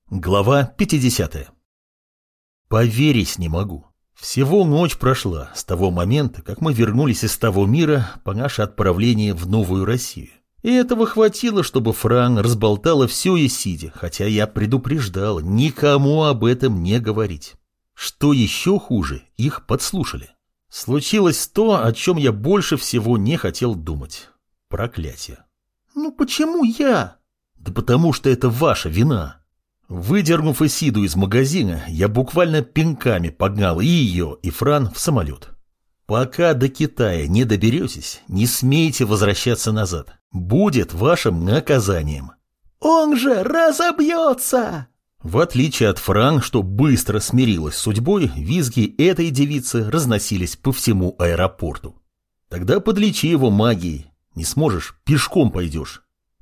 Глава 50. Поверить не могу. Всего ночь прошла с того момента, как мы вернулись из того мира по наше отправление в Новую Россию. И этого хватило, чтобы Фран разболтала все Исиде, хотя я предупреждал никому об этом не говорить. Что еще хуже, их подслушали. Случилось то, о чем я больше всего не хотел думать. Проклятие. Ну почему я? Да потому что это ваша вина. Выдернув Исиду из магазина, я буквально пинками погнал и ее, и Фран в самолет. Пока до Китая не доберетесь, не смейте возвращаться назад. Будет вашим наказанием. Он же разобьется! В отличие от Фран, что быстро смирилась с судьбой, визги этой девицы разносились по всему аэропорту. Тогда подлечи его магией. Не сможешь, пешком пойдешь.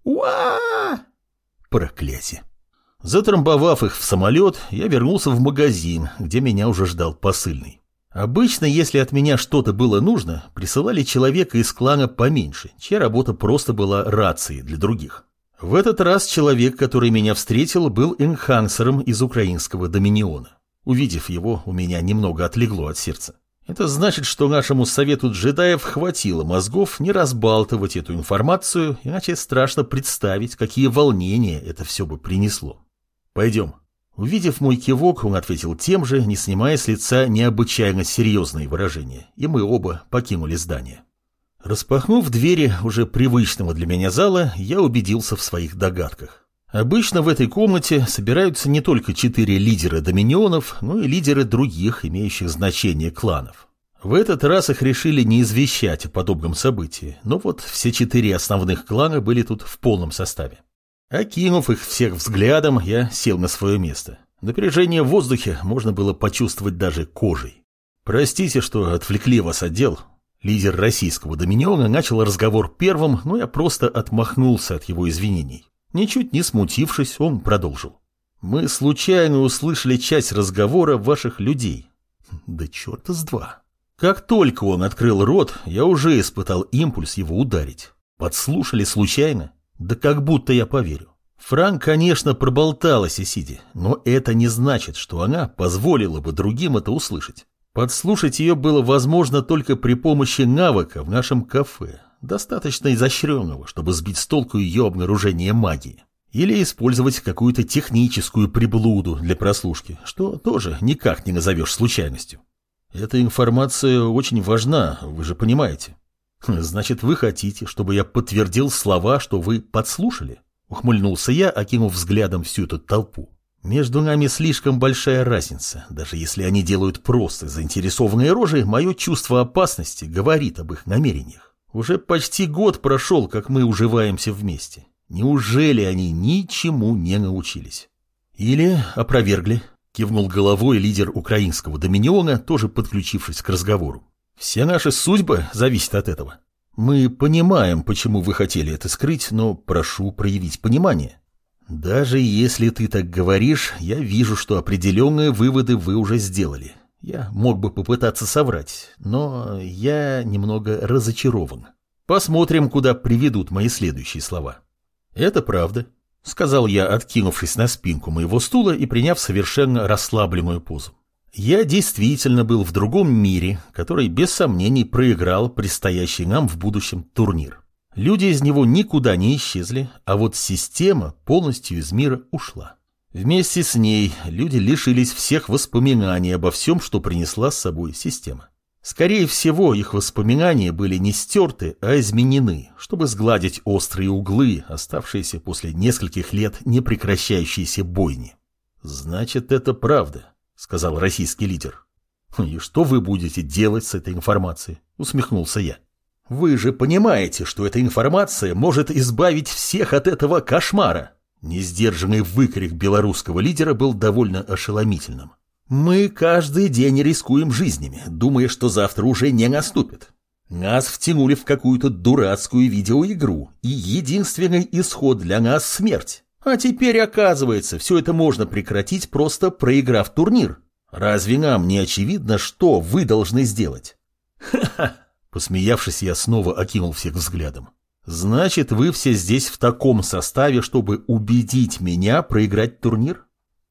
Уа! Проклятие. Затрамбовав их в самолет, я вернулся в магазин, где меня уже ждал посыльный. Обычно, если от меня что-то было нужно, присылали человека из клана поменьше, чья работа просто была рацией для других. В этот раз человек, который меня встретил, был энхансером из украинского доминиона. Увидев его, у меня немного отлегло от сердца. Это значит, что нашему совету джедаев хватило мозгов не разбалтывать эту информацию, иначе страшно представить, какие волнения это все бы принесло. «Пойдем». Увидев мой кивок, он ответил тем же, не снимая с лица необычайно серьезные выражения, и мы оба покинули здание. Распахнув двери уже привычного для меня зала, я убедился в своих догадках. Обычно в этой комнате собираются не только 4 лидера доминионов, но и лидеры других, имеющих значение кланов. В этот раз их решили не извещать о подобном событии, но вот все 4 основных клана были тут в полном составе. Окинув их всех взглядом, я сел на свое место. Напряжение в воздухе можно было почувствовать даже кожей. «Простите, что отвлекли вас от дел». Лидер российского доминиона начал разговор первым, но я просто отмахнулся от его извинений. Ничуть не смутившись, он продолжил. «Мы случайно услышали часть разговора ваших людей». Да черта с два. Как только он открыл рот, я уже испытал импульс его ударить. Подслушали случайно? Да как будто я поверю. Фран, конечно, проболталась Исиде, но это не значит, что она позволила бы другим это услышать. Подслушать ее было возможно только при помощи навыка в нашем кафе, достаточно изощренного, чтобы сбить с толку ее обнаружение магии. Или использовать какую-то техническую приблуду для прослушки, что тоже никак не назовешь случайностью. Эта информация очень важна, вы же понимаете. «Значит, вы хотите, чтобы я подтвердил слова, что вы подслушали?» Ухмыльнулся я, окинув взглядом всю эту толпу. «Между нами слишком большая разница. Даже если они делают просто заинтересованные рожи, мое чувство опасности говорит об их намерениях. Уже почти год прошел, как мы уживаемся вместе. Неужели они ничему не научились?» «Или опровергли?» — кивнул головой лидер украинского доминиона, тоже подключившись к разговору. «Все наши судьбы зависят от этого. Мы понимаем, почему вы хотели это скрыть, но прошу проявить понимание. Даже если ты так говоришь, я вижу, что определенные выводы вы уже сделали. Я мог бы попытаться соврать, но я немного разочарован. Посмотрим, куда приведут мои следующие слова». «Это правда», — сказал я, откинувшись на спинку моего стула и приняв совершенно расслабленную позу. «Я действительно был в другом мире, который без сомнений проиграл предстоящий нам в будущем турнир. Люди из него никуда не исчезли, а вот система полностью из мира ушла. Вместе с ней люди лишились всех воспоминаний обо всем, что принесла с собой система. Скорее всего, их воспоминания были не стерты, а изменены, чтобы сгладить острые углы, оставшиеся после нескольких лет непрекращающейся бойни». «Значит, это правда», — сказал российский лидер. «И что вы будете делать с этой информацией?» — усмехнулся я. «Вы же понимаете, что эта информация может избавить всех от этого кошмара!» Несдержанный выкрик белорусского лидера был довольно ошеломительным. «Мы каждый день рискуем жизнями, думая, что завтра уже не наступит. Нас втянули в какую-то дурацкую видеоигру, и единственный исход для нас — смерть. А теперь, оказывается, все это можно прекратить, просто проиграв турнир. Разве нам не очевидно, что вы должны сделать?» «Ха-ха!» Посмеявшись, я снова окинул всех взглядом. «Значит, вы все здесь в таком составе, чтобы убедить меня проиграть турнир?»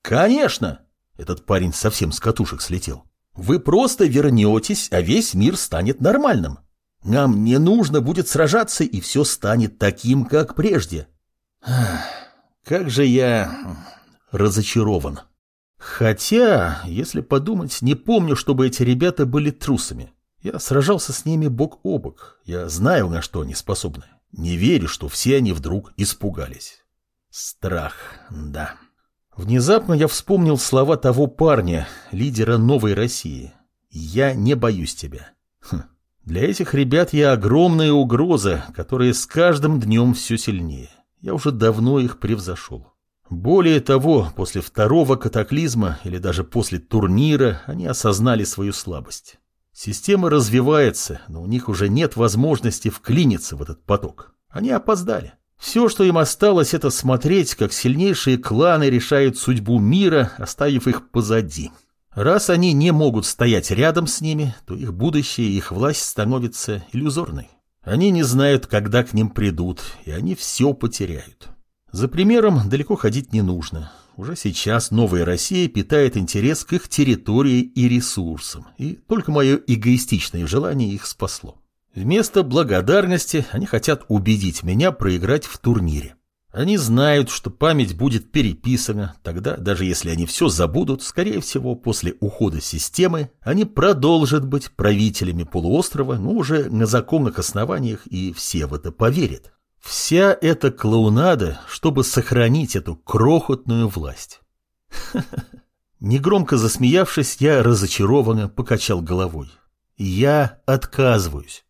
Конечно! Этот парень совсем с катушек слетел. Вы просто вернетесь, а весь мир станет нормальным. Нам не нужно будет сражаться, и все станет таким, как прежде. Как же я разочарован. Хотя, если подумать, не помню, чтобы эти ребята были трусами. Я сражался с ними бок о бок. Я знаю, на что они способны. Не верю, что все они вдруг испугались. Страх, да. Внезапно я вспомнил слова того парня, лидера Новой России. «Я не боюсь тебя». Для этих ребят я огромная угроза, которая с каждым днем все сильнее. Я уже давно их превзошел. Более того, после второго катаклизма или даже после турнира они осознали свою слабость. Система развивается, но у них уже нет возможности вклиниться в этот поток. Они опоздали. Все, что им осталось, это смотреть, как сильнейшие кланы решают судьбу мира, оставив их позади. Раз они не могут стоять рядом с ними, то их будущее и их власть становится иллюзорной. Они не знают, когда к ним придут, и они все потеряют. За примером далеко ходить не нужно. Уже сейчас Новая Россия питает интерес к их территории и ресурсам, и только мое эгоистичное желание их спасло. Вместо благодарности они хотят убедить меня проиграть в турнире. Они знают, что память будет переписана, тогда, даже если они все забудут, скорее всего, после ухода системы, они продолжат быть правителями полуострова, но уже на законных основаниях, и все в это поверят. Вся эта клоунада, чтобы сохранить эту крохотную власть. Негромко засмеявшись, я разочарованно покачал головой. Я отказываюсь.